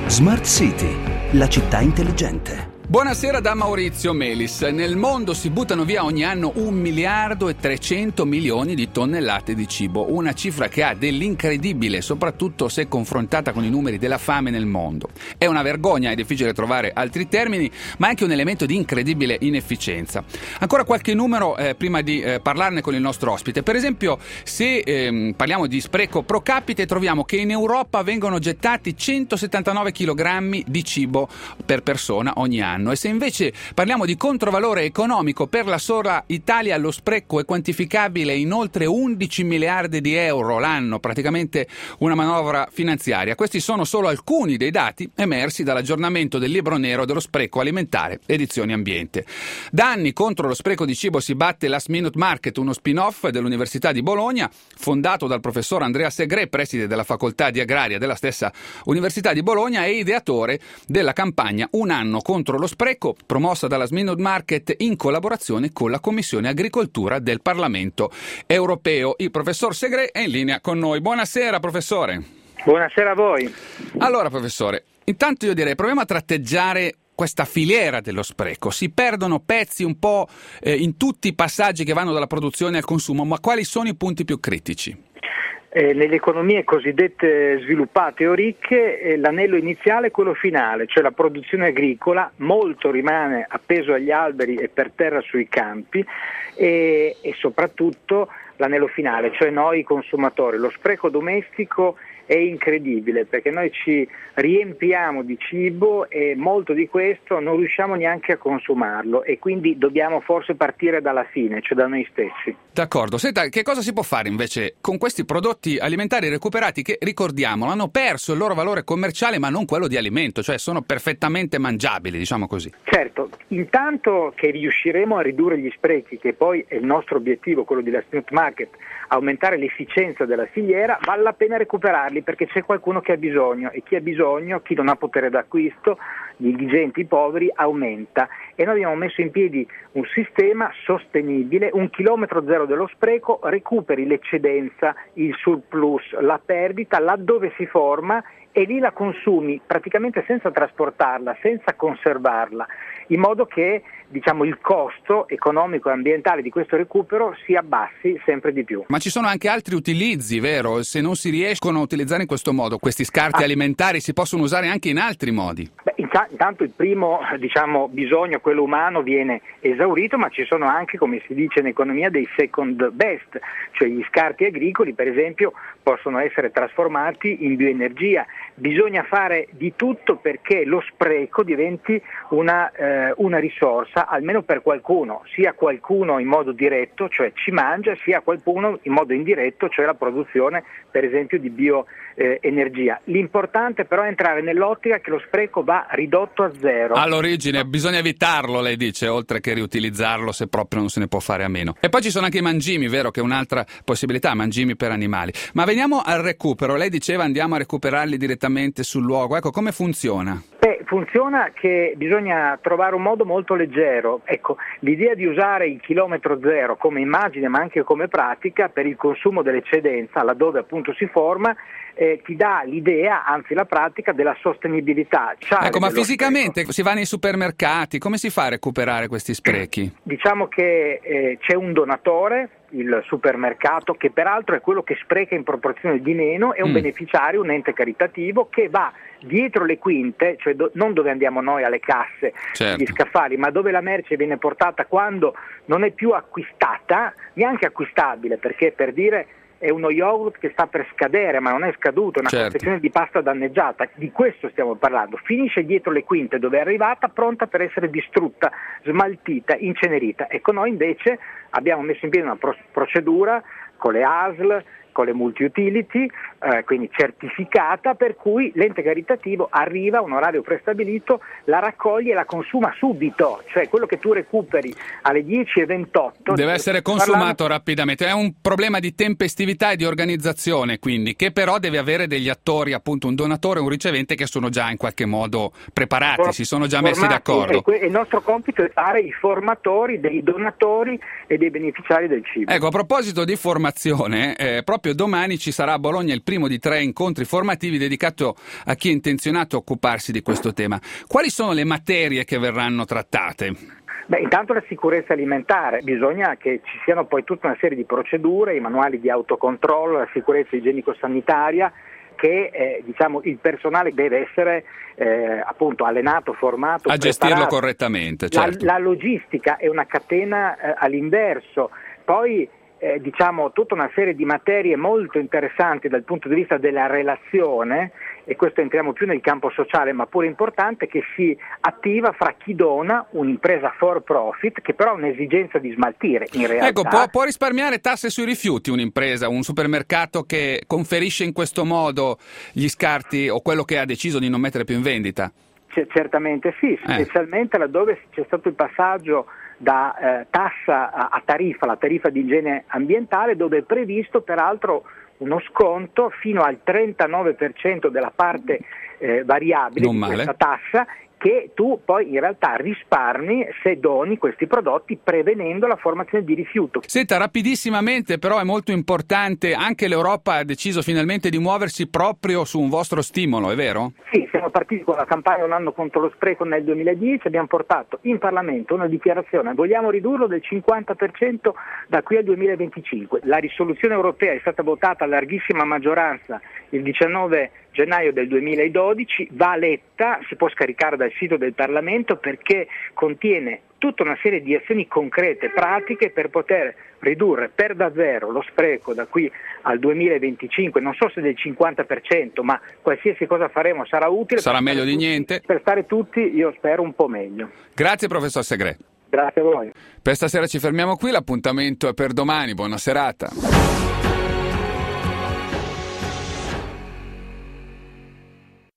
Smart City, la città intelligente. Buonasera da Maurizio Melis. Nel mondo si buttano via ogni anno 1 miliardo e 300 milioni di tonnellate di cibo, una cifra che ha dell'incredibile, soprattutto se confrontata con i numeri della fame nel mondo. È una vergogna, è difficile trovare altri termini, ma è anche un elemento di incredibile inefficienza. Ancora qualche numero prima di parlarne con il nostro ospite. Per esempio, se parliamo di spreco pro capite, troviamo che in Europa vengono gettati 179 kg di cibo per persona ogni anno. E se invece parliamo di controvalore economico, per la sola Italia lo spreco è quantificabile in oltre 11 miliardi di euro l'anno, praticamente una manovra finanziaria. Questi sono solo alcuni dei dati emersi dall'aggiornamento del libro nero dello spreco alimentare, edizioni ambiente. Da anni contro lo spreco di cibo si batte Last Minute Market, uno spin-off dell'Università di Bologna, fondato dal professor Andrea Segre, preside della facoltà di agraria della stessa Università di Bologna e ideatore della campagna Un anno contro lo spreco, promossa dalla Last Minute Market in collaborazione con la Commissione Agricoltura del Parlamento Europeo. Il professor Segre è in linea con noi. Buonasera, professore. Buonasera a voi. Allora, professore, intanto io direi proviamo a tratteggiare questa filiera dello spreco. Si perdono pezzi un po' in tutti i passaggi che vanno dalla produzione al consumo, ma quali sono i punti più critici? Nelle economie cosiddette sviluppate o ricche, l'anello iniziale è quello finale, cioè la produzione agricola, molto rimane appeso agli alberi e per terra sui campi e soprattutto l'anello finale, cioè noi consumatori. Lo spreco domestico è incredibile perché noi ci riempiamo di cibo e molto di questo non riusciamo neanche a consumarlo e quindi dobbiamo forse partire dalla fine, cioè da noi stessi. D'accordo. Senta, che cosa si può fare invece con questi prodotti alimentari recuperati che, ricordiamolo, hanno perso il loro valore commerciale ma non quello di alimento, cioè sono perfettamente mangiabili, diciamo così? Certo, intanto che riusciremo a ridurre gli sprechi, che poi è il nostro obiettivo, quello di Last Minute Market, aumentare l'efficienza della filiera, vale la pena recuperarli perché c'è qualcuno che ha bisogno e chi ha bisogno, chi non ha potere d'acquisto, gli indigenti, i poveri, aumenta e noi abbiamo messo in piedi un sistema sostenibile, un chilometro zero dello spreco, recuperi l'eccedenza, il surplus, la perdita laddove si forma e lì la consumi praticamente senza trasportarla, senza conservarla, in modo che il costo economico e ambientale di questo recupero si abbassi sempre di più. Ma ci sono anche altri utilizzi, vero? Se non si riescono a utilizzare in questo modo, questi scarti alimentari si possono usare anche in altri modi? Intanto il primo bisogno, quello umano, viene esaurito, ma ci sono anche, come si dice in economia, dei second best, cioè gli scarti agricoli per esempio possono essere trasformati in bioenergia. Bisogna fare di tutto perché lo spreco diventi una risorsa, almeno per qualcuno, sia qualcuno in modo diretto, cioè ci mangia, sia qualcuno in modo indiretto, cioè la produzione per esempio di bioenergia. L'importante però è entrare nell'ottica che lo spreco va ridotto a zero. All'origine bisogna evitarlo, lei dice, oltre che riutilizzarlo se proprio non se ne può fare a meno. E poi ci sono anche i mangimi, vero, che è un'altra possibilità, mangimi per animali. Ma veniamo al recupero, lei diceva andiamo a recuperarli direttamente sul luogo, ecco come funziona? Funziona che bisogna trovare un modo molto leggero. Ecco, l'idea di usare il chilometro zero come immagine ma anche come pratica per il consumo dell'eccedenza, laddove appunto si forma, ti dà l'idea, anzi la pratica, della sostenibilità. Ecco, ma fisicamente si va nei supermercati, come si fa a recuperare questi sprechi? Diciamo che c'è un donatore, il supermercato, che peraltro è quello che spreca in proporzione di meno, è un beneficiario, un ente caritativo che va dietro le quinte, cioè non dove andiamo noi alle casse, certo, gli scaffali, ma dove la merce viene portata quando non è più acquistata, neanche acquistabile, perché per dire è uno yogurt che sta per scadere ma non è scaduto, è una confezione di pasta danneggiata, di questo stiamo parlando, finisce dietro le quinte dove è arrivata pronta per essere distrutta, smaltita, incenerita. Ecco, noi invece abbiamo messo in piedi una procedura con le ASL, con le multi-utility, quindi certificata, per cui l'ente caritativo arriva a un orario prestabilito, la raccoglie e la consuma subito, cioè quello che tu recuperi alle 10:28 deve essere consumato rapidamente. È un problema di tempestività e di organizzazione, quindi, che però deve avere degli attori, appunto un donatore e un ricevente che sono già in qualche modo preparati, si sono già messi d'accordo. E il nostro compito è fare i formatori dei donatori e dei beneficiari del cibo. Ecco, a proposito di formazione, proprio proprio domani ci sarà a Bologna il primo di 3 incontri formativi dedicato a chi è intenzionato a occuparsi di questo tema. Quali sono le materie che verranno trattate? Intanto la sicurezza alimentare, bisogna che ci siano poi tutta una serie di procedure, i manuali di autocontrollo, la sicurezza igienico-sanitaria, che il personale deve essere appunto allenato, formato, a gestirlo correttamente. Certo. La logistica è una catena all'inverso, poi tutta una serie di materie molto interessanti dal punto di vista della relazione, e questo entriamo più nel campo sociale ma pure importante, che si attiva fra chi dona, un'impresa for profit che però ha un'esigenza di smaltire in realtà. Ecco, può risparmiare tasse sui rifiuti un'impresa, un supermercato che conferisce in questo modo gli scarti o quello che ha deciso di non mettere più in vendita? Certamente sì, specialmente laddove c'è stato il passaggio da tassa a tariffa, la tariffa di igiene ambientale, dove è previsto peraltro uno sconto fino al 39% della parte variabile di questa tassa, che tu poi in realtà risparmi se doni questi prodotti prevenendo la formazione di rifiuto. Senta, rapidissimamente, però è molto importante, anche l'Europa ha deciso finalmente di muoversi proprio su un vostro stimolo, è vero? Sì, siamo partiti con la campagna Un anno contro lo spreco nel 2010, abbiamo portato in Parlamento una dichiarazione, vogliamo ridurlo del 50% da qui al 2025. La risoluzione europea è stata votata a larghissima maggioranza il 19 gennaio del 2012, va letta, si può scaricare dal sito del Parlamento perché contiene tutta una serie di azioni concrete, pratiche per poter ridurre per davvero lo spreco da qui al 2025, non so se del 50%, ma qualsiasi cosa faremo sarà utile. Sarà meglio di niente. Per stare tutti, io spero, un po' meglio. Grazie professor Segrè. Grazie a voi. Per stasera ci fermiamo qui, l'appuntamento è per domani, buona serata.